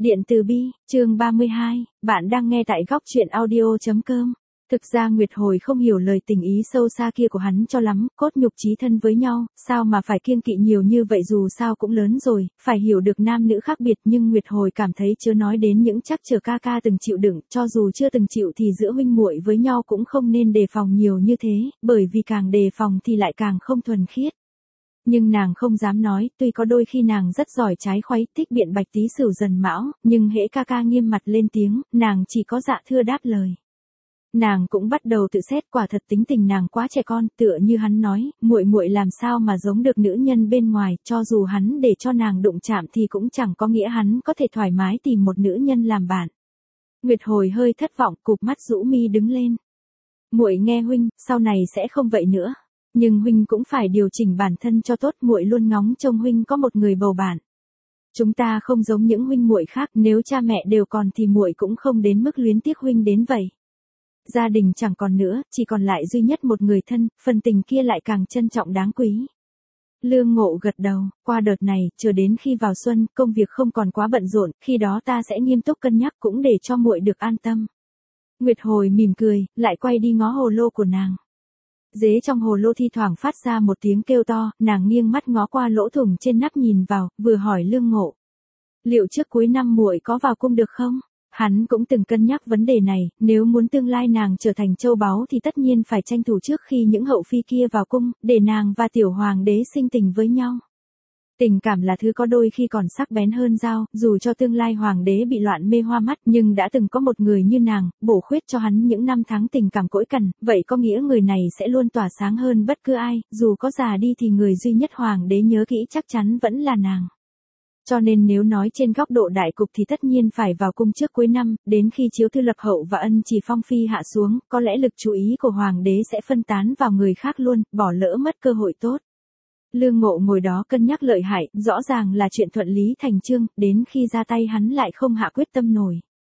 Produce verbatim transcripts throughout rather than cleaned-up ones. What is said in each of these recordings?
Điện từ bi, chương ba mươi hai, bạn đang nghe tại góc truyện audio chấm com. Thực ra Nguyệt Hồi không hiểu lời tình ý sâu xa kia của hắn cho lắm, cốt nhục chí thân với nhau, sao mà phải kiêng kỵ nhiều như vậy, dù sao cũng lớn rồi, phải hiểu được nam nữ khác biệt, nhưng Nguyệt Hồi cảm thấy chưa nói đến những trắc trở ca ca từng chịu đựng, cho dù chưa từng chịu thì giữa huynh muội với nhau cũng không nên đề phòng nhiều như thế, bởi vì càng đề phòng thì lại càng không thuần khiết. Nhưng nàng không dám nói, tuy có đôi khi nàng rất giỏi trái khuấy tích biện Bạch Tý Sửu Dần Mão, nhưng hễ ca ca nghiêm mặt lên tiếng, nàng chỉ có dạ thưa đáp lời. Nàng cũng bắt đầu tự xét, quả thật tính tình nàng quá trẻ con, tựa như hắn nói, muội muội làm sao mà giống được nữ nhân bên ngoài, cho dù hắn để cho nàng đụng chạm thì cũng chẳng có nghĩa hắn có thể thoải mái tìm một nữ nhân làm bạn. Nguyệt Hồi hơi thất vọng, cụp mắt rũ mi đứng lên. Muội nghe huynh, sau này sẽ không vậy nữa. Nhưng huynh cũng phải điều chỉnh bản thân cho tốt, muội luôn ngóng trông huynh có một người bầu bạn. Chúng ta không giống những huynh muội khác, nếu cha mẹ đều còn thì muội cũng không đến mức luyến tiếc huynh đến vậy. Gia đình chẳng còn nữa, chỉ còn lại duy nhất một người thân, phần tình kia lại càng trân trọng đáng quý. Lương Ngộ gật đầu, qua đợt này, chờ đến khi vào xuân, công việc không còn quá bận rộn, khi đó ta sẽ nghiêm túc cân nhắc cũng để cho muội được an tâm. Nguyệt Hồi mỉm cười, lại quay đi ngó hồ lô của nàng. Dế trong hồ lô thi thoảng phát ra một tiếng kêu to, nàng nghiêng mắt ngó qua lỗ thủng trên nắp nhìn vào, vừa hỏi Lương Ngộ. Liệu trước cuối năm muội có vào cung được không? Hắn cũng từng cân nhắc vấn đề này, nếu muốn tương lai nàng trở thành châu báu thì tất nhiên phải tranh thủ trước khi những hậu phi kia vào cung, để nàng và tiểu hoàng đế sinh tình với nhau. Tình cảm là thứ có đôi khi còn sắc bén hơn dao, dù cho tương lai hoàng đế bị loạn mê hoa mắt, nhưng đã từng có một người như nàng, bổ khuyết cho hắn những năm tháng tình cảm cỗi cằn, vậy có nghĩa người này sẽ luôn tỏa sáng hơn bất cứ ai, dù có già đi thì người duy nhất hoàng đế nhớ kỹ chắc chắn vẫn là nàng. Cho nên nếu nói trên góc độ đại cục thì tất nhiên phải vào cung trước cuối năm, đến khi chiếu thư lập hậu và ân chỉ phong phi hạ xuống, có lẽ lực chú ý của hoàng đế sẽ phân tán vào người khác luôn, bỏ lỡ mất cơ hội tốt. Lương Ngộ ngồi đó cân nhắc lợi hại, rõ ràng là chuyện thuận lý thành chương, đến khi ra tay hắn lại không hạ quyết tâm nổi.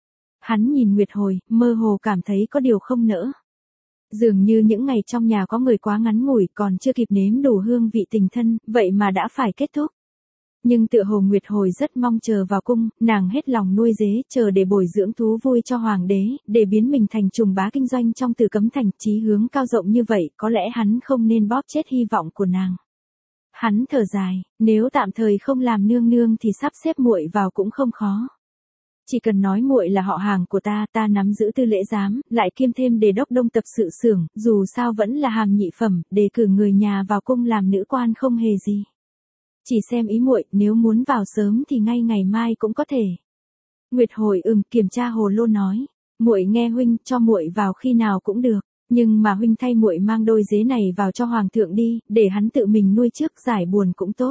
Hắn nhìn Nguyệt Hồi, mơ hồ cảm thấy có điều không nỡ. Dường như những ngày trong nhà có người quá ngắn ngủi, còn chưa kịp nếm đủ hương vị tình thân, vậy mà đã phải kết thúc. Nhưng tựa hồ Nguyệt Hồi rất mong chờ vào cung, nàng hết lòng nuôi dế, chờ để bồi dưỡng thú vui cho hoàng đế, để biến mình thành trùng bá kinh doanh trong Tử Cấm Thành, chí hướng cao rộng như vậy, có lẽ hắn không nên bóp chết hy vọng của nàng. Hắn thở dài, nếu tạm thời không làm nương nương thì sắp xếp muội vào cũng không khó. Chỉ cần nói muội là họ hàng của ta, ta nắm giữ tư lễ giám, lại kiêm thêm đề đốc đông tập sự xưởng, dù sao vẫn là hàm nhị phẩm, đề cử người nhà vào cung làm nữ quan không hề gì. Chỉ xem ý muội, nếu muốn vào sớm thì ngay ngày mai cũng có thể. Nguyệt Hồi ừm, kiểm tra hồ lô nói, muội nghe huynh, cho muội vào khi nào cũng được, nhưng mà huynh thay muội mang đôi dế này vào cho hoàng thượng đi, để hắn tự mình nuôi trước, giải buồn cũng tốt.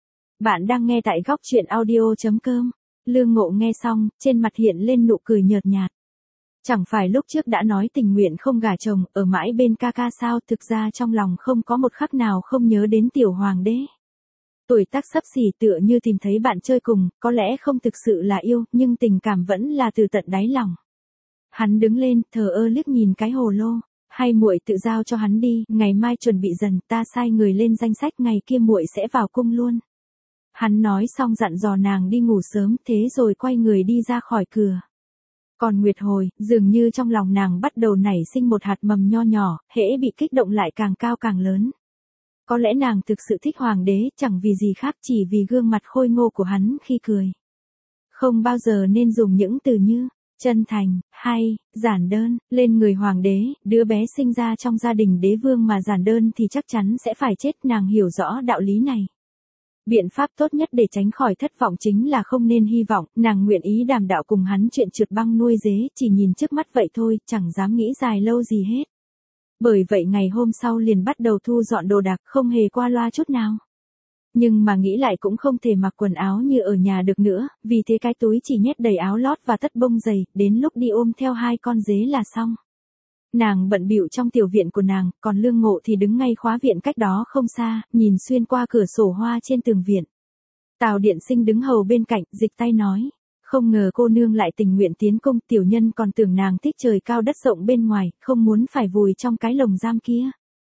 Bạn đang nghe tại góc truyện audio chấm com. Lương Ngộ nghe xong, trên mặt hiện lên nụ cười nhợt nhạt. Chẳng phải lúc trước đã nói tình nguyện không gả chồng, ở mãi bên ca ca sao, thực ra trong lòng không có một khắc nào không nhớ đến tiểu hoàng đế. Tuổi tác xấp xỉ tựa như tìm thấy bạn chơi cùng, có lẽ không thực sự là yêu, nhưng tình cảm vẫn là từ tận đáy lòng. Hắn đứng lên, thờ ơ liếc nhìn cái hồ lô, hay muội tự giao cho hắn đi, ngày mai chuẩn bị dần, ta sai người lên danh sách, ngày kia muội sẽ vào cung luôn. Hắn nói xong dặn dò nàng đi ngủ sớm, thế rồi quay người đi ra khỏi cửa. Còn Nguyệt Hồi, dường như trong lòng nàng bắt đầu nảy sinh một hạt mầm nho nhỏ, hễ bị kích động lại càng cao càng lớn. Có lẽ nàng thực sự thích hoàng đế, chẳng vì gì khác, chỉ vì gương mặt khôi ngô của hắn khi cười. Không bao giờ nên dùng những từ như chân thành, hay, giản đơn, lên người hoàng đế, đứa bé sinh ra trong gia đình đế vương mà giản đơn thì chắc chắn sẽ phải chết, nàng hiểu rõ đạo lý này. Biện pháp tốt nhất để tránh khỏi thất vọng chính là không nên hy vọng, nàng nguyện ý đàm đạo cùng hắn chuyện trượt băng nuôi dế, chỉ nhìn trước mắt vậy thôi, chẳng dám nghĩ dài lâu gì hết. Bởi vậy ngày hôm sau liền bắt đầu thu dọn đồ đạc, không hề qua loa chút nào. Nhưng mà nghĩ lại cũng không thể mặc quần áo như ở nhà được nữa, vì thế cái túi chỉ nhét đầy áo lót và tất bông giày, đến lúc đi ôm theo hai con dế là xong. Nàng bận bịu trong tiểu viện của nàng, còn Lương Ngộ thì đứng ngay khóa viện cách đó không xa, nhìn xuyên qua cửa sổ hoa trên tường viện. Tào Điện Sinh đứng hầu bên cạnh, dịch tay nói. Không ngờ cô nương lại tình nguyện tiến cung, tiểu nhân còn tưởng nàng thích trời cao đất rộng bên ngoài, không muốn phải vùi trong cái lồng giam kia.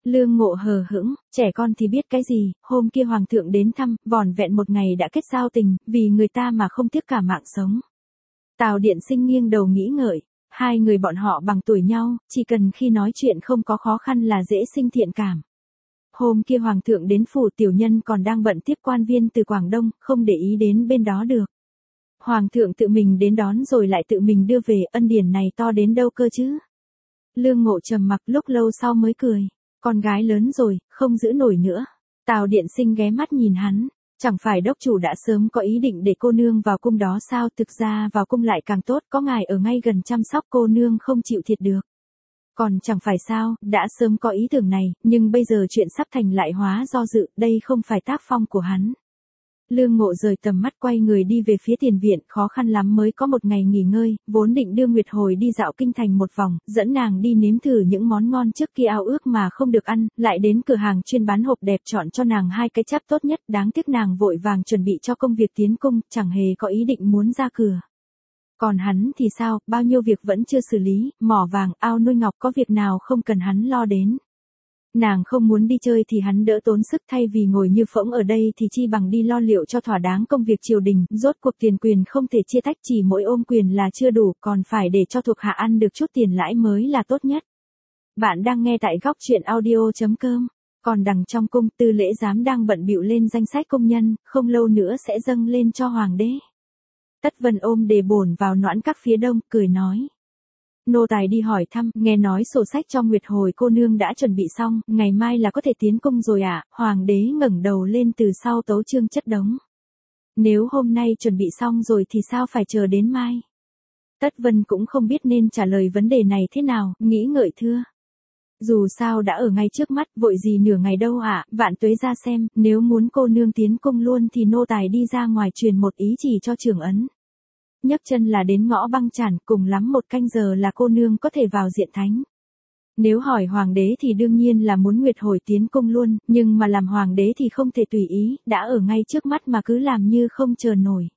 Lương Ngộ hờ hững, trẻ con thì biết cái gì, hôm kia hoàng thượng đến thăm, vỏn vẹn một ngày đã kết giao tình, vì người ta mà không tiếc cả mạng sống. Tào Điện Sinh nghiêng đầu nghĩ ngợi, hai người bọn họ bằng tuổi nhau, chỉ cần khi nói chuyện không có khó khăn là dễ sinh thiện cảm. Hôm kia hoàng thượng đến phủ tiểu nhân còn đang bận tiếp quan viên từ Quảng Đông, không để ý đến bên đó được. Hoàng thượng tự mình đến đón rồi lại tự mình đưa về, ân điển này to đến đâu cơ chứ. Lương Ngộ trầm mặc lúc lâu sau mới cười, con gái lớn rồi, không giữ nổi nữa. Tào Điện Sinh ghé mắt nhìn hắn, chẳng phải đốc chủ đã sớm có ý định để cô nương vào cung đó sao, thực ra vào cung lại càng tốt, có ngài ở ngay gần chăm sóc cô nương không chịu thiệt được. Còn chẳng phải sao, đã sớm có ý tưởng này, nhưng bây giờ chuyện sắp thành lại hóa do dự, đây không phải tác phong của hắn. Lương Ngộ rời tầm mắt quay người đi về phía tiền viện, khó khăn lắm mới có một ngày nghỉ ngơi, vốn định đưa Nguyệt Hồi đi dạo kinh thành một vòng, dẫn nàng đi nếm thử những món ngon trước kia ao ước mà không được ăn, lại đến cửa hàng chuyên bán hộp đẹp chọn cho nàng hai cái cháp tốt nhất, đáng tiếc nàng vội vàng chuẩn bị cho công việc tiến cung, chẳng hề có ý định muốn ra cửa. Còn hắn thì sao, bao nhiêu việc vẫn chưa xử lý, mỏ vàng, ao nuôi ngọc có việc nào không cần hắn lo đến. Nàng không muốn đi chơi thì hắn đỡ tốn sức, thay vì ngồi như phỗng ở đây thì chi bằng đi lo liệu cho thỏa đáng công việc triều đình, rốt cuộc tiền quyền không thể chia tách, chỉ mỗi ôm quyền là chưa đủ, còn phải để cho thuộc hạ ăn được chút tiền lãi mới là tốt nhất. Bạn đang nghe tại góc truyện audio chấm com. Còn đằng trong cung, Tư Lễ Giám đang bận bịu lên danh sách công nhân, không lâu nữa sẽ dâng lên cho hoàng đế. Tất Vân ôm đề bổn vào noãn các phía đông, cười nói. Nô tài đi hỏi thăm, nghe nói sổ sách cho Nguyệt Hồi cô nương đã chuẩn bị xong, ngày mai là có thể tiến cung rồi ạ. À? Hoàng đế ngẩng đầu lên từ sau tấu chương chất đống. Nếu hôm nay chuẩn bị xong rồi thì sao phải chờ đến mai? Tất Vân cũng không biết nên trả lời vấn đề này thế nào, nghĩ ngợi thưa. Dù sao đã ở ngay trước mắt, vội gì nửa ngày đâu ạ, à? Vạn tuế ra xem, nếu muốn cô nương tiến cung luôn thì nô tài đi ra ngoài truyền một ý chỉ cho trưởng ấn. Nhấc chân là đến ngõ Băng Chản, cùng lắm một canh giờ là cô nương có thể vào diện thánh. Nếu hỏi hoàng đế thì đương nhiên là muốn Nguyệt Hồi tiến cung luôn, nhưng mà làm hoàng đế thì không thể tùy ý, đã ở ngay trước mắt mà cứ làm như không chờ nổi.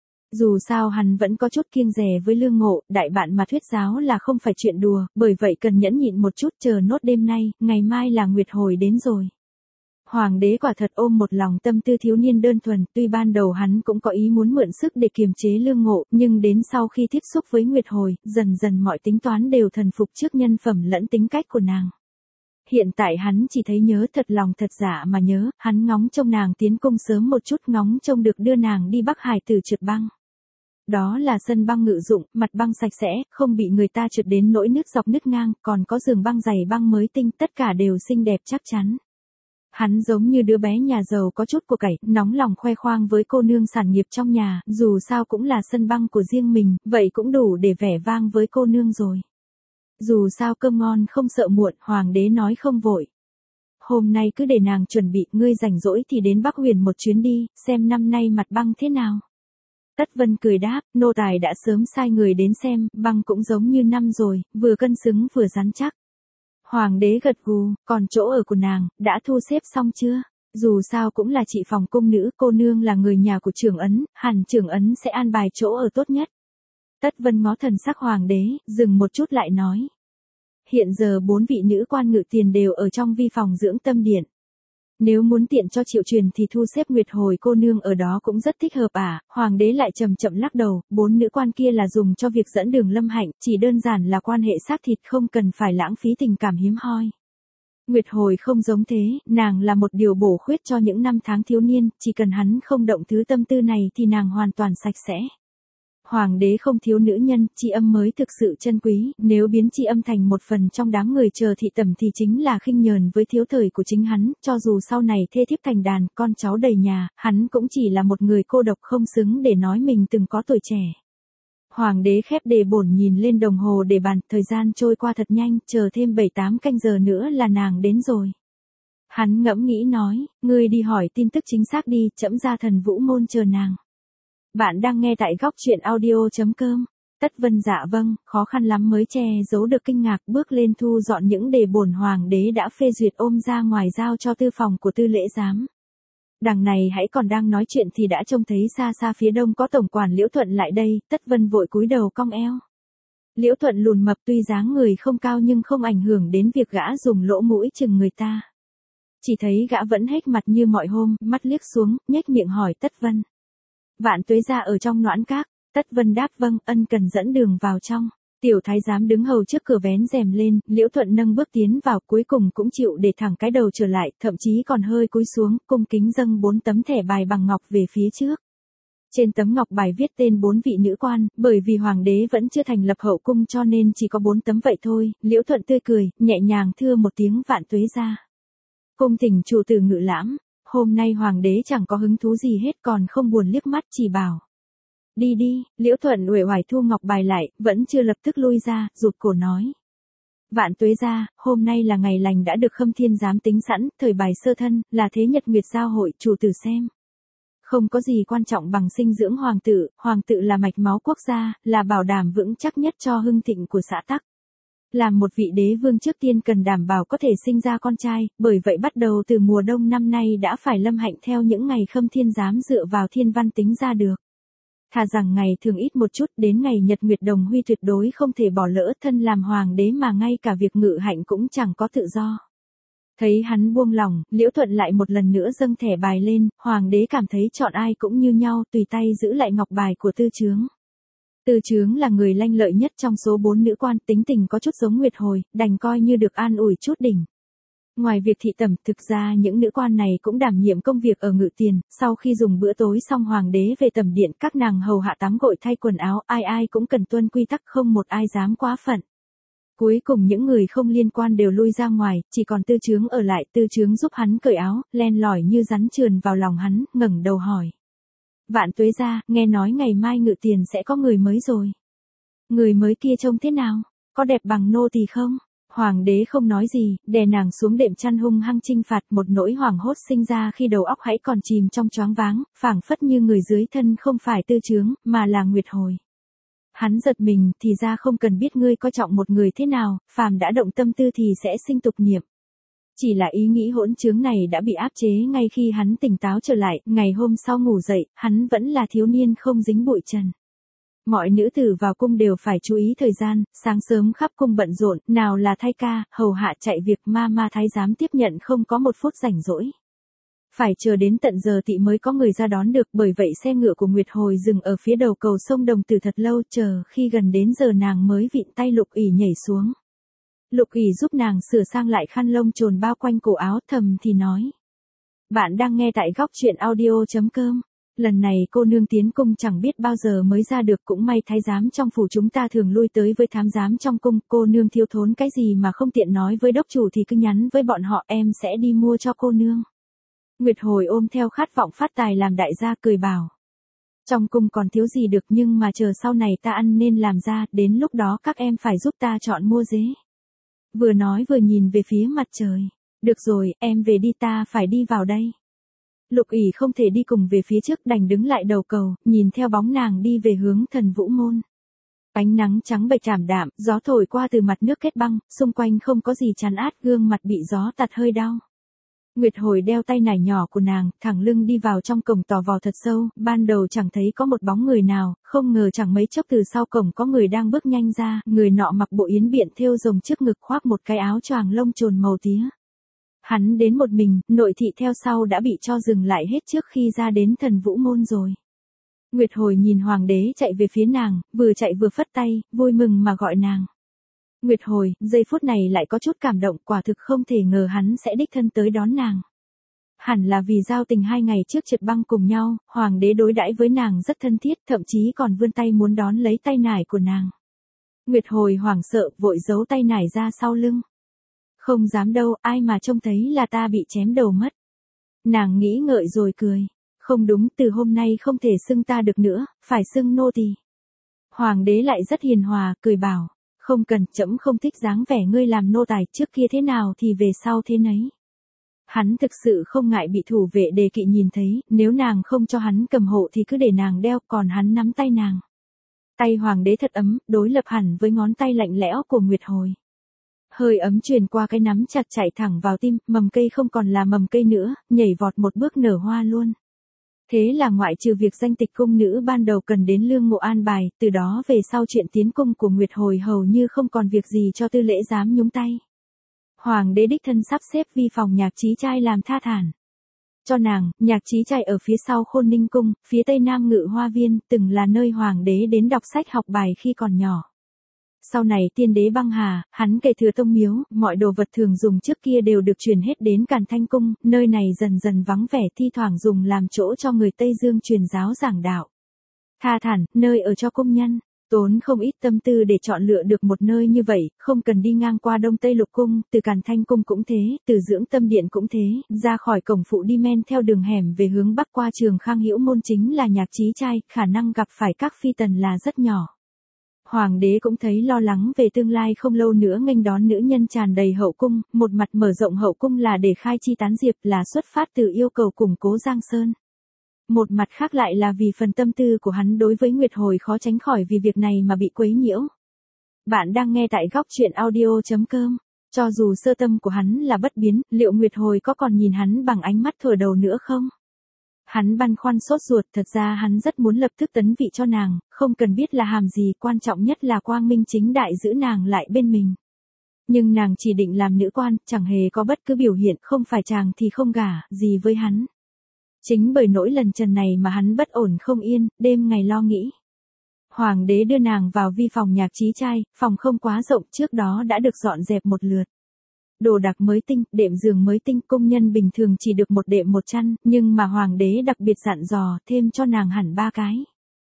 Dù sao hắn vẫn có chút kiêng dè với Lương Ngộ, đại bạn mà thuyết giáo là không phải chuyện đùa, bởi vậy cần nhẫn nhịn một chút, chờ nốt đêm nay, ngày mai là Nguyệt Hồi đến rồi. Hoàng đế quả thật ôm một lòng tâm tư thiếu niên đơn thuần, tuy ban đầu hắn cũng có ý muốn mượn sức để kiềm chế Lương Ngộ, nhưng đến sau khi tiếp xúc với Nguyệt Hồi, dần dần mọi tính toán đều thần phục trước nhân phẩm lẫn tính cách của nàng. Hiện tại hắn chỉ thấy nhớ thật lòng thật dạ mà nhớ, hắn ngóng trông nàng tiến cung sớm một chút, ngóng trông được đưa nàng đi Bắc Hải từ trượt băng. Đó là sân băng ngự dụng, mặt băng sạch sẽ, không bị người ta trượt đến nỗi nước dọc nứt ngang, còn có giường băng dày băng mới tinh, tất cả đều xinh đẹp chắc chắn. Hắn giống như đứa bé nhà giàu có chút của cải, nóng lòng khoe khoang với cô nương sản nghiệp trong nhà, dù sao cũng là sân băng của riêng mình, vậy cũng đủ để vẻ vang với cô nương rồi. Dù sao cơm ngon không sợ muộn, hoàng đế nói không vội. Hôm nay cứ để nàng chuẩn bị, ngươi rảnh rỗi thì đến Bắc Huyền một chuyến đi, xem năm nay mặt băng thế nào. Tất Vân cười đáp, nô tài đã sớm sai người đến xem, băng cũng giống như năm rồi, vừa cân xứng vừa rắn chắc. Hoàng đế gật gù, còn chỗ ở của nàng, đã thu xếp xong chưa? Dù sao cũng là chị phòng cung nữ, cô nương là người nhà của trưởng ấn, hẳn trưởng ấn sẽ an bài chỗ ở tốt nhất. Tất Vân ngó thần sắc hoàng đế, dừng một chút lại nói. Hiện giờ bốn vị nữ quan ngự tiền đều ở trong vi phòng dưỡng tâm điện. Nếu muốn tiện cho Triệu Truyền thì thu xếp Nguyệt Hồi cô nương ở đó cũng rất thích hợp à, hoàng đế lại chậm chậm lắc đầu, bốn nữ quan kia là dùng cho việc dẫn đường Lâm Hạnh, chỉ đơn giản là quan hệ xác thịt, không cần phải lãng phí tình cảm hiếm hoi. Nguyệt Hồi không giống thế, nàng là một điều bổ khuyết cho những năm tháng thiếu niên, chỉ cần hắn không động thứ tâm tư này thì nàng hoàn toàn sạch sẽ. Hoàng đế không thiếu nữ nhân, tri âm mới thực sự chân quý, nếu biến tri âm thành một phần trong đám người chờ thị tẩm thì chính là khinh nhờn với thiếu thời của chính hắn, cho dù sau này thê thiếp thành đàn, con cháu đầy nhà, hắn cũng chỉ là một người cô độc không xứng để nói mình từng có tuổi trẻ. Hoàng đế khép đề bổn nhìn lên đồng hồ để bàn, thời gian trôi qua thật nhanh, chờ thêm bảy tám canh giờ nữa là nàng đến rồi. Hắn ngẫm nghĩ nói, ngươi đi hỏi tin tức chính xác đi, trẫm ra Thần Vũ môn chờ nàng. Bạn đang nghe tại góc truyện audio chấm com. Tất Vân dạ vâng, khó khăn lắm mới che giấu được kinh ngạc, bước lên thu dọn những đề bổn hoàng đế đã phê duyệt ôm ra ngoài giao cho tư phòng của Tư Lễ Giám. Đằng này hãy còn đang nói chuyện thì đã trông thấy xa xa phía đông có tổng quản Liễu Thuận lại đây, Tất Vân vội cúi đầu cong eo. Liễu Thuận lùn mập tuy dáng người không cao nhưng không ảnh hưởng đến việc gã dùng lỗ mũi chừng người ta. Chỉ thấy gã vẫn hết mặt như mọi hôm, mắt liếc xuống, nhếch miệng hỏi Tất Vân. Vạn Tuế gia ở trong Noãn Các. Tất Vân đáp vâng, ân cần dẫn đường vào trong. Tiểu thái giám đứng hầu trước cửa vén rèm lên, Liễu Thuận nâng bước tiến vào, cuối cùng cũng chịu để thẳng cái đầu trở lại, thậm chí còn hơi cúi xuống, cung kính dâng bốn tấm thẻ bài bằng ngọc về phía trước. Trên tấm ngọc bài viết tên bốn vị nữ quan, bởi vì hoàng đế vẫn chưa thành lập hậu cung cho nên chỉ có bốn tấm vậy thôi. Liễu Thuận tươi cười, nhẹ nhàng thưa một tiếng Vạn Tuế gia. Cung thỉnh chủ tử ngự lãm. Hôm nay hoàng đế chẳng có hứng thú gì hết, còn không buồn liếc mắt, chỉ bảo. Đi đi. Liễu Thuận uể oải thu ngọc bài lại, vẫn chưa lập tức lui ra, rụt cổ nói. Vạn Tuế gia, hôm nay là ngày lành đã được Khâm Thiên giám tính sẵn, thời bài sơ thân, là thế nhật nguyệt giao hội, chủ tử xem. Không có gì quan trọng bằng sinh dưỡng hoàng tử, hoàng tử là mạch máu quốc gia, là bảo đảm vững chắc nhất cho hưng thịnh của xã tắc. Làm một vị đế vương trước tiên cần đảm bảo có thể sinh ra con trai, bởi vậy bắt đầu từ mùa đông năm nay đã phải lâm hạnh theo những ngày Khâm Thiên giám dựa vào thiên văn tính ra được. Thà rằng ngày thường ít một chút, đến ngày nhật nguyệt đồng huy tuyệt đối không thể bỏ lỡ, thân làm hoàng đế mà ngay cả việc ngự hạnh cũng chẳng có tự do. Thấy hắn buông lòng, Liễu Thuận lại một lần nữa dâng thẻ bài lên, hoàng đế cảm thấy chọn ai cũng như nhau, tùy tay giữ lại ngọc bài của Tư Chướng. Tư Chướng là người lanh lợi nhất trong số bốn nữ quan, tính tình có chút giống Nguyệt Hồi, đành coi như được an ủi chút đỉnh. Ngoài việc thị tẩm, thực ra những nữ quan này cũng đảm nhiệm công việc ở ngự tiền, sau khi dùng bữa tối xong hoàng đế về tẩm điện, các nàng hầu hạ tắm gội thay quần áo, ai ai cũng cần tuân quy tắc, không một ai dám quá phận. Cuối cùng những người không liên quan đều lui ra ngoài, chỉ còn Tư Chướng ở lại, Tư Chướng giúp hắn cởi áo, len lỏi như rắn trườn vào lòng hắn, ngẩng đầu hỏi. Vạn Tuế gia, nghe nói ngày mai ngự tiền sẽ có người mới rồi. Người mới kia trông thế nào? Có đẹp bằng nô tỳ không? Hoàng đế không nói gì, đè nàng xuống đệm chăn hung hăng chinh phạt, một nỗi hoảng hốt sinh ra khi đầu óc hãy còn chìm trong choáng váng, phảng phất như người dưới thân không phải Tư Chướng, mà là Nguyệt Hồi. Hắn giật mình, thì ra không cần biết ngươi coi trọng một người thế nào, phàm đã động tâm tư thì sẽ sinh tục niệm. Chỉ là ý nghĩ hỗn trướng này đã bị áp chế ngay khi hắn tỉnh táo trở lại, ngày hôm sau ngủ dậy, hắn vẫn là thiếu niên không dính bụi trần. Mọi nữ tử vào cung đều phải chú ý thời gian, sáng sớm khắp cung bận rộn, nào là thay ca, hầu hạ chạy việc, ma ma thái giám tiếp nhận không có một phút rảnh rỗi. Phải chờ đến tận giờ tỵ mới có người ra đón được, bởi vậy xe ngựa của Nguyệt Hồi dừng ở phía đầu cầu sông Đồng Tử thật lâu, chờ khi gần đến giờ nàng mới vịn tay Lục ỷ nhảy xuống. Lục ỷ giúp nàng sửa sang lại khăn lông trồn bao quanh cổ áo, thầm thì nói. Bạn đang nghe tại góc truyện audio chấm com. Lần này cô nương tiến cung chẳng biết bao giờ mới ra được, cũng may thái giám trong phủ chúng ta thường lui tới với thám giám trong cung, cô nương thiếu thốn cái gì mà không tiện nói với đốc chủ thì cứ nhắn với bọn họ, em sẽ đi mua cho cô nương. Nguyệt Hồi ôm theo khát vọng phát tài làm đại gia, cười bảo. Trong cung còn thiếu gì được, nhưng mà chờ sau này ta ăn nên làm ra, đến lúc đó các em phải giúp ta chọn mua dế. Vừa nói vừa nhìn về phía mặt trời. Được rồi, em về đi, ta phải đi vào đây. Lục ỷ không thể đi cùng về phía trước, đành đứng lại đầu cầu, nhìn theo bóng nàng đi về hướng Thần Vũ môn. Ánh nắng trắng bệch trảm đạm, gió thổi qua từ mặt nước kết băng, xung quanh không có gì chắn át, gương mặt bị gió tạt hơi đau. Nguyệt Hồi đeo tay nải nhỏ của nàng, thẳng lưng đi vào trong cổng tò vò thật sâu, ban đầu chẳng thấy có một bóng người nào, không ngờ chẳng mấy chốc từ sau cổng có người đang bước nhanh ra, người nọ mặc bộ yến biện thêu rồng trước ngực, khoác một cái áo choàng lông trồn màu tía. Hắn đến một mình, nội thị theo sau đã bị cho dừng lại hết trước khi ra đến Thần Vũ môn rồi. Nguyệt Hồi nhìn hoàng đế chạy về phía nàng, vừa chạy vừa phất tay, vui mừng mà gọi nàng. Nguyệt Hồi, giây phút này lại có chút cảm động, quả thực không thể ngờ hắn sẽ đích thân tới đón nàng. Hẳn là vì giao tình hai ngày trước trượt băng cùng nhau, hoàng đế đối đãi với nàng rất thân thiết, thậm chí còn vươn tay muốn đón lấy tay nải của nàng. Nguyệt Hồi hoảng sợ, vội giấu tay nải ra sau lưng. Không dám đâu, ai mà trông thấy là ta bị chém đầu mất. Nàng nghĩ ngợi rồi cười. Không đúng, từ hôm nay không thể xưng ta được nữa, phải xưng nô tỳ. Hoàng đế lại rất hiền hòa, cười bảo. Không cần, trẫm không thích dáng vẻ ngươi làm nô tài, trước kia thế nào thì về sau thế nấy. Hắn thực sự không ngại bị thủ vệ đề kỵ nhìn thấy, nếu nàng không cho hắn cầm hộ thì cứ để nàng đeo, còn hắn nắm tay nàng. Tay hoàng đế thật ấm, đối lập hẳn với ngón tay lạnh lẽo của Nguyệt Hồi. Hơi ấm truyền qua cái nắm chặt chạy thẳng vào tim, mầm cây không còn là mầm cây nữa, nhảy vọt một bước nở hoa luôn. Thế là ngoại trừ việc danh tịch cung nữ ban đầu cần đến lương mộ an bài, từ đó về sau chuyện tiến cung của Nguyệt Hồi hầu như không còn việc gì cho tư lễ dám nhúng tay. Hoàng đế đích thân sắp xếp vi phòng Nhạc Chí Trai làm tha thản cho nàng. Nhạc Chí Trai ở phía sau Khôn Ninh cung, phía tây nam Ngự Hoa viên, từng là nơi hoàng đế đến đọc sách học bài khi còn nhỏ. Sau này tiên đế băng hà, hắn kể thừa tông miếu, mọi đồ vật thường dùng trước kia đều được chuyển hết đến Càn Thanh cung, nơi này dần dần vắng vẻ, thi thoảng dùng làm chỗ cho người Tây Dương truyền giáo giảng đạo. Tha thản, nơi ở cho công nhân, tốn không ít tâm tư để chọn lựa được một nơi như vậy, không cần đi ngang qua Đông Tây Lục cung, từ Càn Thanh cung cũng thế, từ Dưỡng Tâm điện cũng thế, ra khỏi cổng phụ đi men theo đường hẻm về hướng bắc qua Trường Khang Hữu môn chính là Nhạc Chí Trai, khả năng gặp phải các phi tần là rất nhỏ. Hoàng đế cũng thấy lo lắng về tương lai, không lâu nữa nghênh đón nữ nhân tràn đầy hậu cung, một mặt mở rộng hậu cung là để khai chi tán diệp, là xuất phát từ yêu cầu củng cố Giang Sơn. Một mặt khác lại là vì phần tâm tư của hắn đối với Nguyệt Hồi khó tránh khỏi vì việc này mà bị quấy nhiễu. Bạn đang nghe tại góc truyện audio chấm com. Cho dù sơ tâm của hắn là bất biến, liệu Nguyệt Hồi có còn nhìn hắn bằng ánh mắt thuở đầu nữa không? Hắn băn khoăn sốt ruột, thật ra hắn rất muốn lập tức tấn vị cho nàng, không cần biết là hàm gì, quan trọng nhất là quang minh chính đại giữ nàng lại bên mình. Nhưng nàng chỉ định làm nữ quan, chẳng hề có bất cứ biểu hiện, không phải chàng thì không gả, gì với hắn. Chính bởi nỗi lần trần này mà hắn bất ổn không yên, đêm ngày lo nghĩ. Hoàng đế đưa nàng vào vi phòng Nhạc Chí Trai, phòng không quá rộng, trước đó đã được dọn dẹp một lượt. Đồ đạc mới tinh, đệm giường mới tinh, công nhân bình thường chỉ được một đệm một chăn, nhưng mà hoàng đế đặc biệt dặn dò thêm cho nàng hẳn ba cái.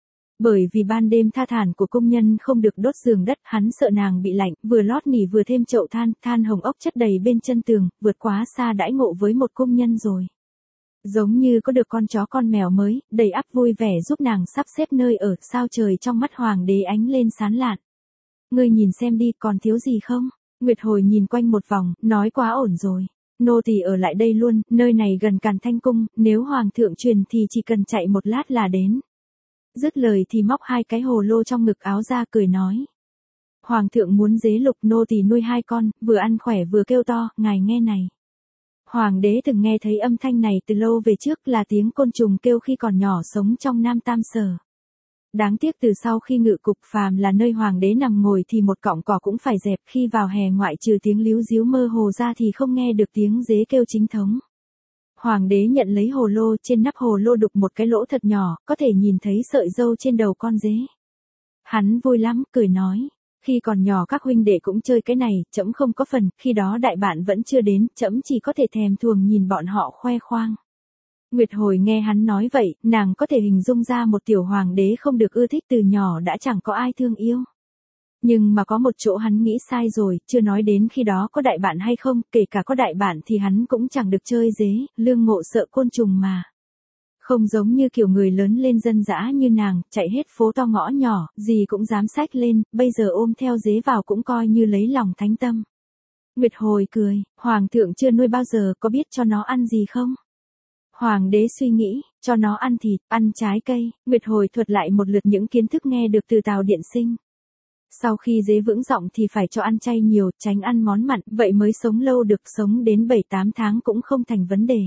Bởi vì ban đêm tha thản của công nhân không được đốt giường đất, hắn sợ nàng bị lạnh, vừa lót nỉ vừa thêm chậu than, than hồng ốc chất đầy bên chân tường, vượt quá xa đãi ngộ với một công nhân rồi. Giống như có được con chó con mèo mới, đầy ắp vui vẻ giúp nàng sắp xếp nơi ở, sao trời trong mắt hoàng đế ánh lên sán lạn. Ngươi nhìn xem đi, còn thiếu gì không? Nguyệt Hồi nhìn quanh một vòng, nói quá ổn rồi. Nô tỳ ở lại đây luôn, nơi này gần Càn Thanh cung, nếu hoàng thượng truyền thì chỉ cần chạy một lát là đến. Dứt lời thì móc hai cái hồ lô trong ngực áo ra cười nói. Hoàng thượng muốn dế lục, nô tỳ nuôi hai con, vừa ăn khỏe vừa kêu to, ngài nghe này. Hoàng đế từng nghe thấy âm thanh này từ lâu về trước, là tiếng côn trùng kêu khi còn nhỏ sống trong Nam Tam Sở. Đáng tiếc từ sau khi Ngự Cục phàm là nơi hoàng đế nằm ngồi thì một cọng cỏ cũng phải dẹp, khi vào hè ngoại trừ tiếng líu díu mơ hồ ra thì không nghe được tiếng dế kêu chính thống. Hoàng đế nhận lấy hồ lô, trên nắp hồ lô đục một cái lỗ thật nhỏ, có thể nhìn thấy sợi râu trên đầu con dế. Hắn vui lắm, cười nói, khi còn nhỏ các huynh đệ cũng chơi cái này, trẫm không có phần, khi đó đại bạn vẫn chưa đến, trẫm chỉ có thể thèm thuồng nhìn bọn họ khoe khoang. Nguyệt Hồi nghe hắn nói vậy, nàng có thể hình dung ra một tiểu hoàng đế không được ưa thích từ nhỏ đã chẳng có ai thương yêu. Nhưng mà có một chỗ hắn nghĩ sai rồi, chưa nói đến khi đó có đại bạn hay không, kể cả có đại bạn thì hắn cũng chẳng được chơi dế, Lương Ngộ sợ côn trùng mà. Không giống như kiểu người lớn lên dân dã như nàng, chạy hết phố to ngõ nhỏ, gì cũng dám xách lên, bây giờ ôm theo dế vào cũng coi như lấy lòng thánh tâm. Nguyệt Hồi cười, hoàng thượng chưa nuôi bao giờ, có biết cho nó ăn gì không? Hoàng đế suy nghĩ, cho nó ăn thịt, ăn trái cây. Nguyệt Hồi thuật lại một lượt những kiến thức nghe được từ Tào Điện Sinh. Sau khi dế vững giọng thì phải cho ăn chay nhiều, tránh ăn món mặn, vậy mới sống lâu được, sống đến bảy tám tháng cũng không thành vấn đề.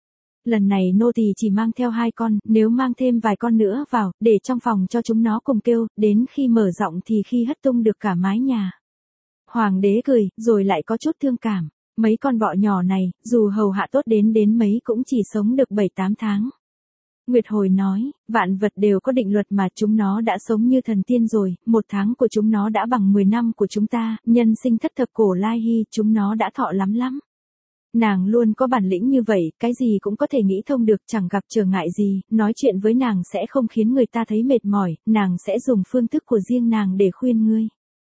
Lần này nô tỳ chỉ mang theo hai con, nếu mang thêm vài con nữa vào, để trong phòng cho chúng nó cùng kêu, đến khi mở giọng thì khi hất tung được cả mái nhà. Hoàng đế cười, rồi lại có chút thương cảm. Mấy con bọ nhỏ này, dù hầu hạ tốt đến đến mấy cũng chỉ sống được bảy tám tháng. Nguyệt Hồi nói, vạn vật đều có định luật mà, chúng nó đã sống như thần tiên rồi, một tháng của chúng nó đã bằng mười năm của chúng ta, nhân sinh thất thập cổ lai hy, chúng nó đã thọ lắm lắm. Nàng luôn có bản lĩnh như vậy, cái gì cũng có thể nghĩ thông được, chẳng gặp trở ngại gì, nói chuyện với nàng sẽ không khiến người ta thấy mệt mỏi, nàng sẽ dùng phương thức của riêng nàng để khuyên ngươi.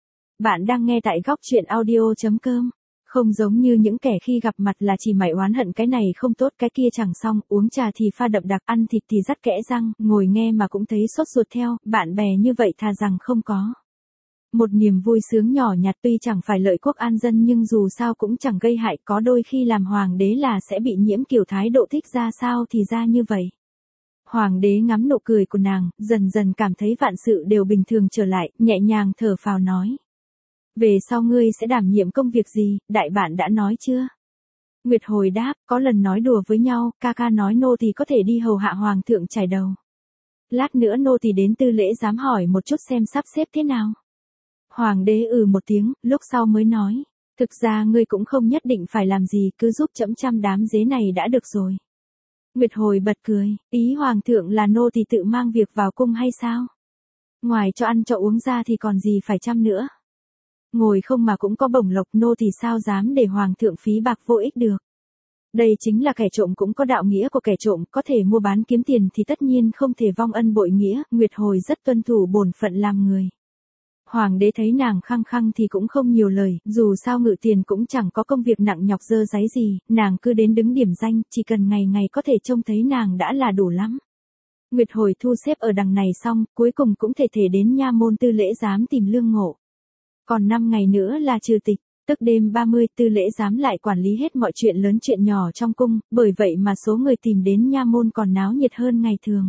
Bạn đang nghe tại góc truyện audio chấm com. Không giống như những kẻ khi gặp mặt là chỉ mày oán hận cái này không tốt cái kia chẳng xong, uống trà thì pha đậm đặc, ăn thịt thì dắt kẽ răng, ngồi nghe mà cũng thấy sốt ruột theo, bạn bè như vậy thà rằng không có. Một niềm vui sướng nhỏ nhặt tuy chẳng phải lợi quốc an dân nhưng dù sao cũng chẳng gây hại, có đôi khi làm hoàng đế là sẽ bị nhiễm kiểu thái độ thích ra sao thì ra như vậy. Hoàng đế ngắm nụ cười của nàng, dần dần cảm thấy vạn sự đều bình thường trở lại, nhẹ nhàng thở phào nói. Về sau ngươi sẽ đảm nhiệm công việc gì, đại bạn đã nói chưa? Nguyệt hồi đáp, có lần nói đùa với nhau, ca ca nói nô tỳ có thể đi hầu hạ hoàng thượng chải đầu. Lát nữa nô tỳ đến tư lễ giám hỏi một chút xem sắp xếp thế nào. Hoàng đế ừ một tiếng, lúc sau mới nói, thực ra ngươi cũng không nhất định phải làm gì, cứ giúp trẫm chăm đám dế này đã được rồi. Nguyệt hồi bật cười, ý hoàng thượng là nô tỳ tự mang việc vào cung hay sao? Ngoài cho ăn cho uống ra thì còn gì phải chăm nữa. Ngồi không mà cũng có bổng lộc, nô tỳ sao dám để hoàng thượng phí bạc vô ích được. Đây chính là kẻ trộm cũng có đạo nghĩa của kẻ trộm, có thể mua bán kiếm tiền thì tất nhiên không thể vong ân bội nghĩa, Nguyệt hồi rất tuân thủ bổn phận làm người. Hoàng đế thấy nàng khăng khăng thì cũng không nhiều lời, dù sao Ngự Tiền cũng chẳng có công việc nặng nhọc dơ dáy gì, nàng cứ đến đứng điểm danh, chỉ cần ngày ngày có thể trông thấy nàng đã là đủ lắm. Nguyệt hồi thu xếp ở đằng này xong, cuối cùng cũng thể thể đến nha môn tư lễ giám tìm Lương Ngộ. Còn năm ngày nữa là trừ tịch, tức đêm ba mươi, tư lễ giám lại quản lý hết mọi chuyện lớn chuyện nhỏ trong cung, bởi vậy mà số người tìm đến nha môn còn náo nhiệt hơn ngày thường.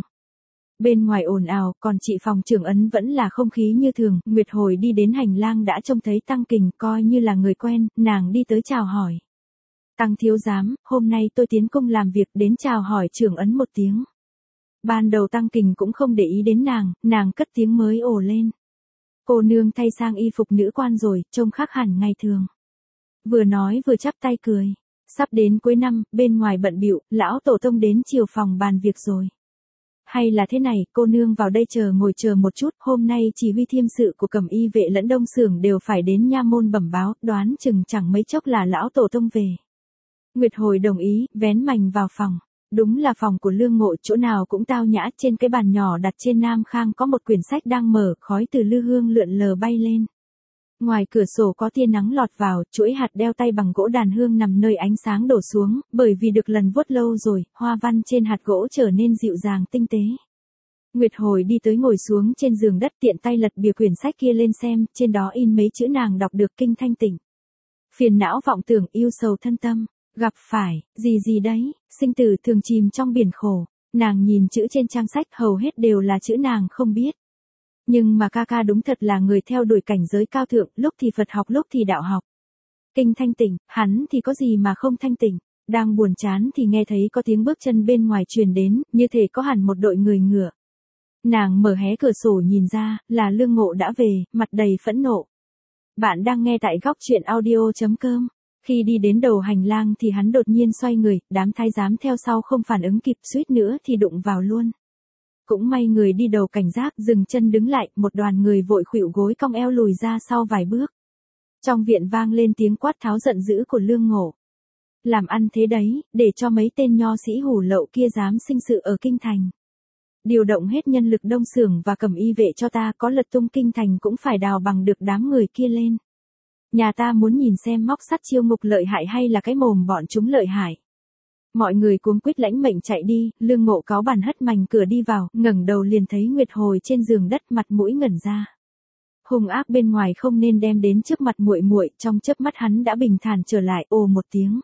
Bên ngoài ồn ào, còn chị phòng trưởng ấn vẫn là không khí như thường, Nguyệt hồi đi đến hành lang đã trông thấy Tăng Kình, coi như là người quen, nàng đi tới chào hỏi. Tăng thiếu giám, hôm nay tôi tiến cung làm việc, đến chào hỏi trưởng ấn một tiếng. Ban đầu Tăng Kình cũng không để ý đến nàng, nàng cất tiếng mới ồ lên. Cô nương thay sang y phục nữ quan rồi, trông khác hẳn ngày thường. Vừa nói vừa chắp tay cười. Sắp đến cuối năm, bên ngoài bận bịu, lão tổ tông đến chiều phòng bàn việc rồi. Hay là thế này, cô nương vào đây chờ ngồi chờ một chút, hôm nay chỉ huy thiêm sự của Cẩm Y vệ lẫn Đông Xưởng đều phải đến nha môn bẩm báo, đoán chừng chẳng mấy chốc là lão tổ tông về. Nguyệt hồi đồng ý, vén mành vào phòng. Đúng là phòng của Lương Ngộ, chỗ nào cũng tao nhã, trên cái bàn nhỏ đặt trên nam khang có một quyển sách đang mở, khói từ lư hương lượn lờ bay lên. Ngoài cửa sổ có tia nắng lọt vào, chuỗi hạt đeo tay bằng gỗ đàn hương nằm nơi ánh sáng đổ xuống, bởi vì được lần vuốt lâu rồi, hoa văn trên hạt gỗ trở nên dịu dàng tinh tế. Nguyệt hồi đi tới ngồi xuống trên giường đất, tiện tay lật bìa quyển sách kia lên xem, trên đó in mấy chữ nàng đọc được kinh thanh tịnh. Phiền não vọng tưởng, yêu sầu thân tâm. Gặp phải, gì gì đấy, sinh tử thường chìm trong biển khổ. Nàng nhìn chữ trên trang sách hầu hết đều là chữ nàng không biết. Nhưng mà ca ca đúng thật là người theo đuổi cảnh giới cao thượng, lúc thì Phật học lúc thì đạo học. Kinh thanh tịnh, hắn thì có gì mà không thanh tịnh. Đang buồn chán thì nghe thấy có tiếng bước chân bên ngoài truyền đến, như thể có hẳn một đội người ngựa. Nàng mở hé cửa sổ nhìn ra, là Lương Ngộ đã về, mặt đầy phẫn nộ. Bạn đang nghe tại góc truyện audio chấm com. Khi đi đến đầu hành lang thì hắn đột nhiên xoay người, đám thái giám theo sau không phản ứng kịp, suýt nữa thì đụng vào luôn. Cũng may người đi đầu cảnh giác, dừng chân đứng lại, một đoàn người vội khuỵu gối cong eo lùi ra sau vài bước. Trong viện vang lên tiếng quát tháo giận dữ của Lương Ngộ. Làm ăn thế đấy, để cho mấy tên nho sĩ hủ lậu kia dám sinh sự ở kinh thành. Điều động hết nhân lực Đông Xưởng và Cẩm Y vệ cho ta, có lật tung kinh thành cũng phải đào bằng được đám người kia lên. Nhà ta muốn nhìn xem móc sắt chiêu ngục lợi hại hay là cái mồm bọn chúng lợi hại. Mọi người cuống quýt lãnh mệnh chạy đi, Lương Ngộ cáu bản hất mành cửa đi vào, ngẩng đầu liền thấy Nguyệt hồi trên giường đất, mặt mũi ngẩn ra. Hung ác bên ngoài không nên đem đến trước mặt muội muội, trong chớp mắt hắn đã bình thản trở lại, ồ một tiếng.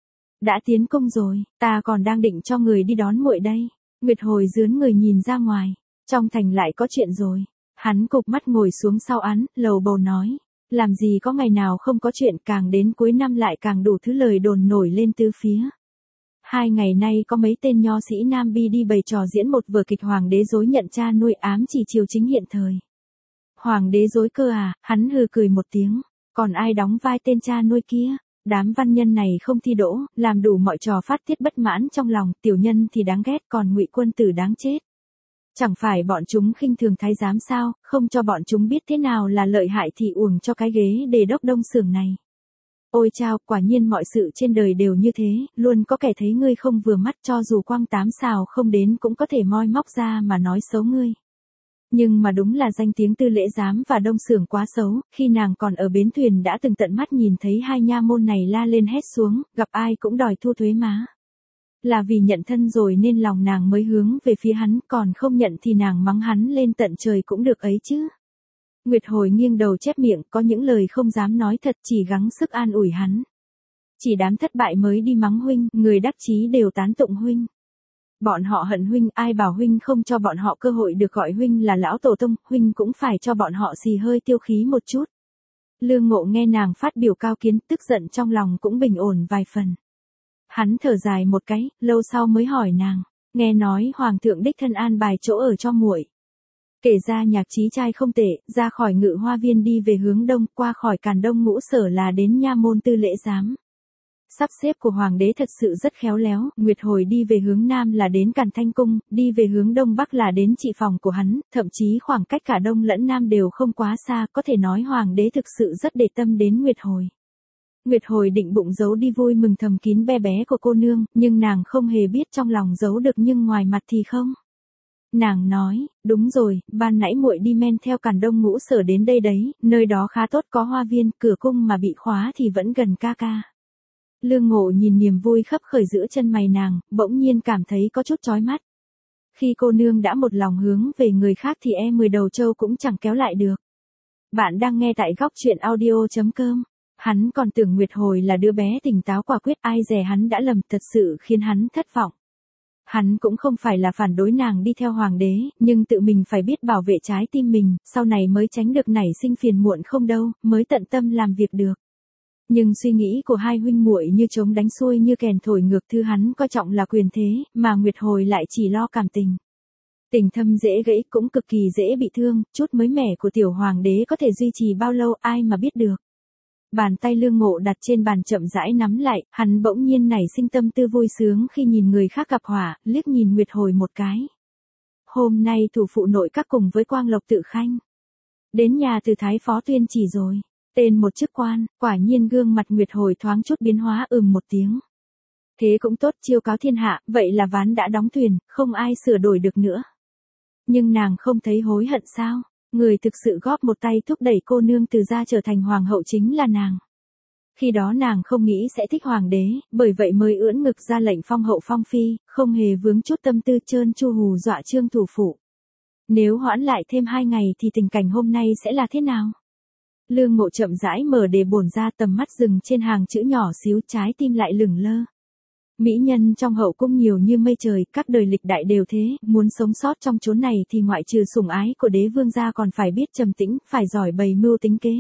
Đã tiến cung rồi, ta còn đang định cho người đi đón muội đây. Nguyệt hồi dướn người nhìn ra ngoài, trong thành lại có chuyện rồi. Hắn cụp mắt ngồi xuống sau án, lầu bầu nói. Làm gì có ngày nào không có chuyện, càng đến cuối năm lại càng đủ thứ lời đồn nổi lên tứ phía. Hai ngày nay có mấy tên nho sĩ Nam Bi đi bày trò diễn một vở kịch hoàng đế dối nhận cha nuôi, ám chỉ triều chính hiện thời. Hoàng đế dối cơ à, hắn hừ cười một tiếng, còn ai đóng vai tên cha nuôi kia? Đám văn nhân này không thi đỗ, làm đủ mọi trò phát tiết bất mãn trong lòng, tiểu nhân thì đáng ghét, còn Ngụy quân tử đáng chết. Chẳng phải bọn chúng khinh thường thái giám sao, không cho bọn chúng biết thế nào là lợi hại thì uổng cho cái ghế đề đốc Đông Xưởng này. Ôi chao, quả nhiên mọi sự trên đời đều như thế, luôn có kẻ thấy ngươi không vừa mắt, cho dù quang tám xào không đến cũng có thể moi móc ra mà nói xấu ngươi. Nhưng mà đúng là danh tiếng Tư Lễ Giám và Đông Xưởng quá xấu, khi nàng còn ở bến thuyền đã từng tận mắt nhìn thấy hai nha môn này la lên hét xuống, gặp ai cũng đòi thu thuế má. Là vì nhận thân rồi nên lòng nàng mới hướng về phía hắn, còn không nhận thì nàng mắng hắn lên tận trời cũng được ấy chứ. Nguyệt hồi nghiêng đầu chép miệng, có những lời không dám nói thật, chỉ gắng sức an ủi hắn. Chỉ đám thất bại mới đi mắng huynh, người đắc chí đều tán tụng huynh. Bọn họ hận huynh, ai bảo huynh không cho bọn họ cơ hội được gọi huynh là lão tổ tông, huynh cũng phải cho bọn họ xì hơi tiêu khí một chút. Lương Ngộ nghe nàng phát biểu cao kiến, tức giận trong lòng cũng bình ổn vài phần. Hắn thở dài một cái, lâu sau mới hỏi nàng, nghe nói hoàng thượng đích thân an bài chỗ ở cho muội. Kể ra nhạc trí trai không tệ, ra khỏi Ngự Hoa Viên đi về hướng đông, qua khỏi Càn Đông Ngũ Sở là đến nha môn Tư Lễ Giám. Sắp xếp của hoàng đế thật sự rất khéo léo, Nguyệt Hồi đi về hướng nam là đến Càn Thanh Cung, đi về hướng đông bắc là đến trị phòng của hắn, thậm chí khoảng cách cả đông lẫn nam đều không quá xa, có thể nói hoàng đế thực sự rất để tâm đến Nguyệt Hồi. Nguyệt Hồi định bụng giấu đi vui mừng thầm kín be bé của cô nương, nhưng nàng không hề biết trong lòng giấu được nhưng ngoài mặt thì không. Nàng nói, đúng rồi, ban nãy muội đi men theo Càn Đông Ngũ Sở đến đây đấy, nơi đó khá tốt, có hoa viên, cửa cung mà bị khóa thì vẫn gần ca ca. Lương Ngộ nhìn niềm vui khấp khởi giữa chân mày nàng, bỗng nhiên cảm thấy có chút chói mắt. Khi cô nương đã một lòng hướng về người khác thì e mười đầu trâu cũng chẳng kéo lại được. Bạn đang nghe tại góc truyện audio chấm com. Hắn còn tưởng Nguyệt Hồi là đứa bé tỉnh táo quả quyết, ai dè hắn đã lầm, thật sự khiến hắn thất vọng. Hắn cũng không phải là phản đối nàng đi theo hoàng đế, nhưng tự mình phải biết bảo vệ trái tim mình, sau này mới tránh được nảy sinh phiền muộn không đâu, mới tận tâm làm việc được. Nhưng suy nghĩ của hai huynh muội như trống đánh xuôi như kèn thổi ngược, thứ hắn coi trọng là quyền thế, mà Nguyệt Hồi lại chỉ lo cảm tình. Tình thâm dễ gãy, cũng cực kỳ dễ bị thương, chút mới mẻ của tiểu hoàng đế có thể duy trì bao lâu ai mà biết được. Bàn tay Lương Ngộ đặt trên bàn chậm rãi nắm lại, hắn bỗng nhiên nảy sinh tâm tư vui sướng khi nhìn người khác gặp họa, liếc nhìn Nguyệt Hồi một cái. Hôm nay thủ phụ nội các cùng với Quang Lộc Tự Khanh đến nhà từ Thái Phó Tuyên Chỉ rồi, tên một chức quan, quả nhiên gương mặt Nguyệt Hồi thoáng chút biến hóa, ừm một tiếng. Thế cũng tốt, chiêu cáo thiên hạ, vậy là ván đã đóng thuyền, không ai sửa đổi được nữa. Nhưng nàng không thấy hối hận sao? Người thực sự góp một tay thúc đẩy cô nương Từ gia trở thành hoàng hậu chính là nàng. Khi đó nàng không nghĩ sẽ thích hoàng đế, bởi vậy mới ưỡn ngực ra lệnh phong hậu phong phi, không hề vướng chút tâm tư trơn tru hù dọa Trương thủ phụ. Nếu hoãn lại thêm hai ngày thì tình cảnh hôm nay sẽ là thế nào? Lương Ngộ chậm rãi mở đề bổn ra, tầm mắt dừng trên hàng chữ nhỏ xíu, trái tim lại lửng lơ. Mỹ nhân trong hậu cung nhiều như mây trời, các đời lịch đại đều thế, muốn sống sót trong chốn này thì ngoại trừ sủng ái của đế vương gia còn phải biết trầm tĩnh, phải giỏi bày mưu tính kế.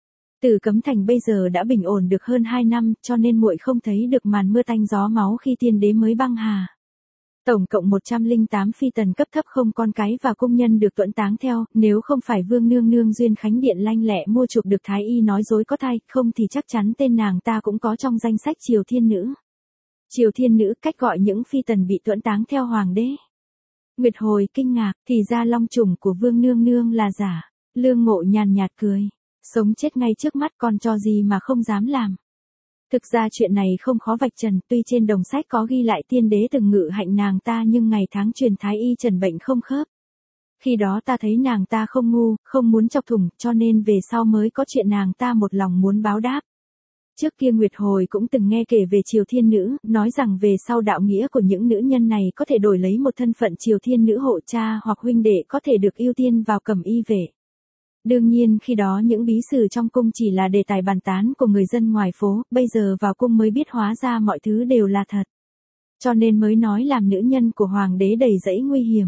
Từ Cấm Thành bây giờ đã bình ổn được hơn hai năm, cho nên muội không thấy được màn mưa tanh gió máu khi tiên đế mới băng hà. Tổng cộng một trăm lẻ tám phi tần cấp thấp không con cái và cung nhân được tuẫn táng theo, nếu không phải vương nương nương duyên khánh điện lanh lẹ mua chuộc được thái y nói dối có thai, không thì chắc chắn tên nàng ta cũng có trong danh sách Triều Thiên Nữ. Triều Thiên Nữ, cách gọi những phi tần bị tuẫn táng theo hoàng đế. Nguyệt Hồi kinh ngạc, thì ra long trùng của vương nương nương là giả. Lương Ngộ nhàn nhạt cười, sống chết ngay trước mắt còn cho gì mà không dám làm. Thực ra chuyện này không khó vạch trần, tuy trên đồng sách có ghi lại tiên đế từng ngự hạnh nàng ta nhưng ngày tháng truyền thái y trần bệnh không khớp. Khi đó ta thấy nàng ta không ngu, không muốn chọc thủng, cho nên về sau mới có chuyện nàng ta một lòng muốn báo đáp. Trước kia Nguyệt Hồi cũng từng nghe kể về Triều Thiên Nữ, nói rằng về sau đạo nghĩa của những nữ nhân này có thể đổi lấy một thân phận Triều Thiên Nữ hộ cha hoặc huynh đệ có thể được ưu tiên vào cẩm y vệ. Đương nhiên khi đó những bí sử trong cung chỉ là đề tài bàn tán của người dân ngoài phố, bây giờ vào cung mới biết hóa ra mọi thứ đều là thật. Cho nên mới nói làm nữ nhân của hoàng đế đầy rẫy nguy hiểm.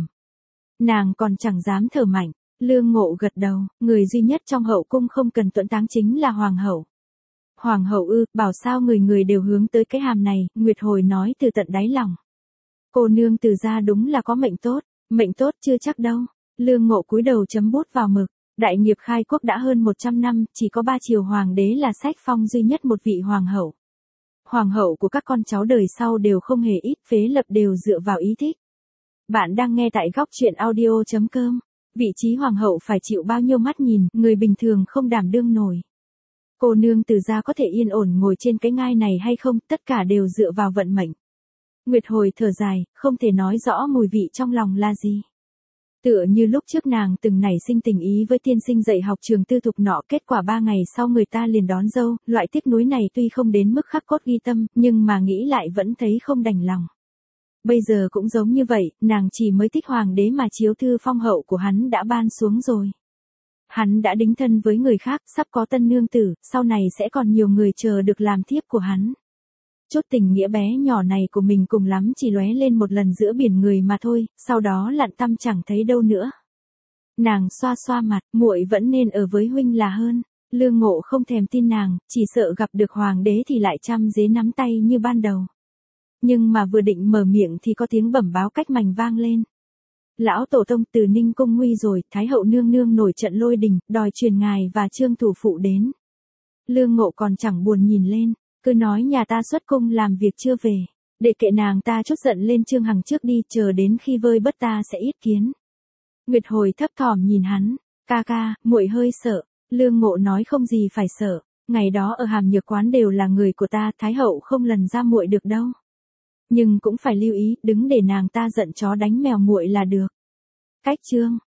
Nàng còn chẳng dám thở mạnh. Lương Ngộ gật đầu, người duy nhất trong hậu cung không cần tuẫn táng chính là hoàng hậu. Hoàng hậu ư, bảo sao người người đều hướng tới cái hàm này, Nguyệt Hồi nói từ tận đáy lòng. Cô nương Từ gia đúng là có mệnh tốt, mệnh tốt chưa chắc đâu. Lương Ngộ cúi đầu chấm bút vào mực. Đại nghiệp khai quốc đã hơn một trăm năm, chỉ có ba triều hoàng đế là sách phong duy nhất một vị hoàng hậu. Hoàng hậu của các con cháu đời sau đều không hề ít, phế lập đều dựa vào ý thích. Bạn đang nghe tại góc truyện audio chấm com. Vị trí hoàng hậu phải chịu bao nhiêu mắt nhìn, người bình thường không đảm đương nổi. Cô nương Từ gia có thể yên ổn ngồi trên cái ngai này hay không, tất cả đều dựa vào vận mệnh. Nguyệt Hồi thở dài, không thể nói rõ mùi vị trong lòng là gì. Tựa như lúc trước nàng từng nảy sinh tình ý với tiên sinh dạy học trường tư thục nọ, kết quả ba ngày sau người ta liền đón dâu, loại tiếc nuối này tuy không đến mức khắc cốt ghi tâm, nhưng mà nghĩ lại vẫn thấy không đành lòng. Bây giờ cũng giống như vậy, nàng chỉ mới thích hoàng đế mà chiếu thư phong hậu của hắn đã ban xuống rồi. Hắn đã đính thân với người khác, sắp có tân nương tử, sau này sẽ còn nhiều người chờ được làm thiếp của hắn. Chút tình nghĩa bé nhỏ này của mình cùng lắm chỉ lóe lên một lần giữa biển người mà thôi, sau đó lặn tăm chẳng thấy đâu nữa. Nàng xoa xoa mặt, muội vẫn nên ở với huynh là hơn. Lương Ngộ không thèm tin nàng, chỉ sợ gặp được hoàng đế thì lại chăm dế nắm tay như ban đầu. Nhưng mà vừa định mở miệng thì có tiếng bẩm báo cách mành vang lên. Lão tổ tông, Từ Ninh cung nguy rồi, Thái hậu nương nương nổi trận lôi đình, đòi truyền ngài và Trương thủ phụ đến. Lương Ngộ còn chẳng buồn nhìn lên, cứ nói nhà ta xuất cung làm việc chưa về, để kệ nàng ta chút giận lên Trương Hằng trước đi, chờ đến khi vơi bớt ta sẽ yết kiến. Nguyệt Hồi thấp thỏm nhìn hắn, ca ca, muội hơi sợ. Lương Ngộ nói không gì phải sợ, ngày đó ở Hàm Nhược quán đều là người của ta, Thái hậu không lần ra muội được đâu. Nhưng cũng phải lưu ý, đừng để nàng ta giận chó đánh mèo muội là được. Cách chương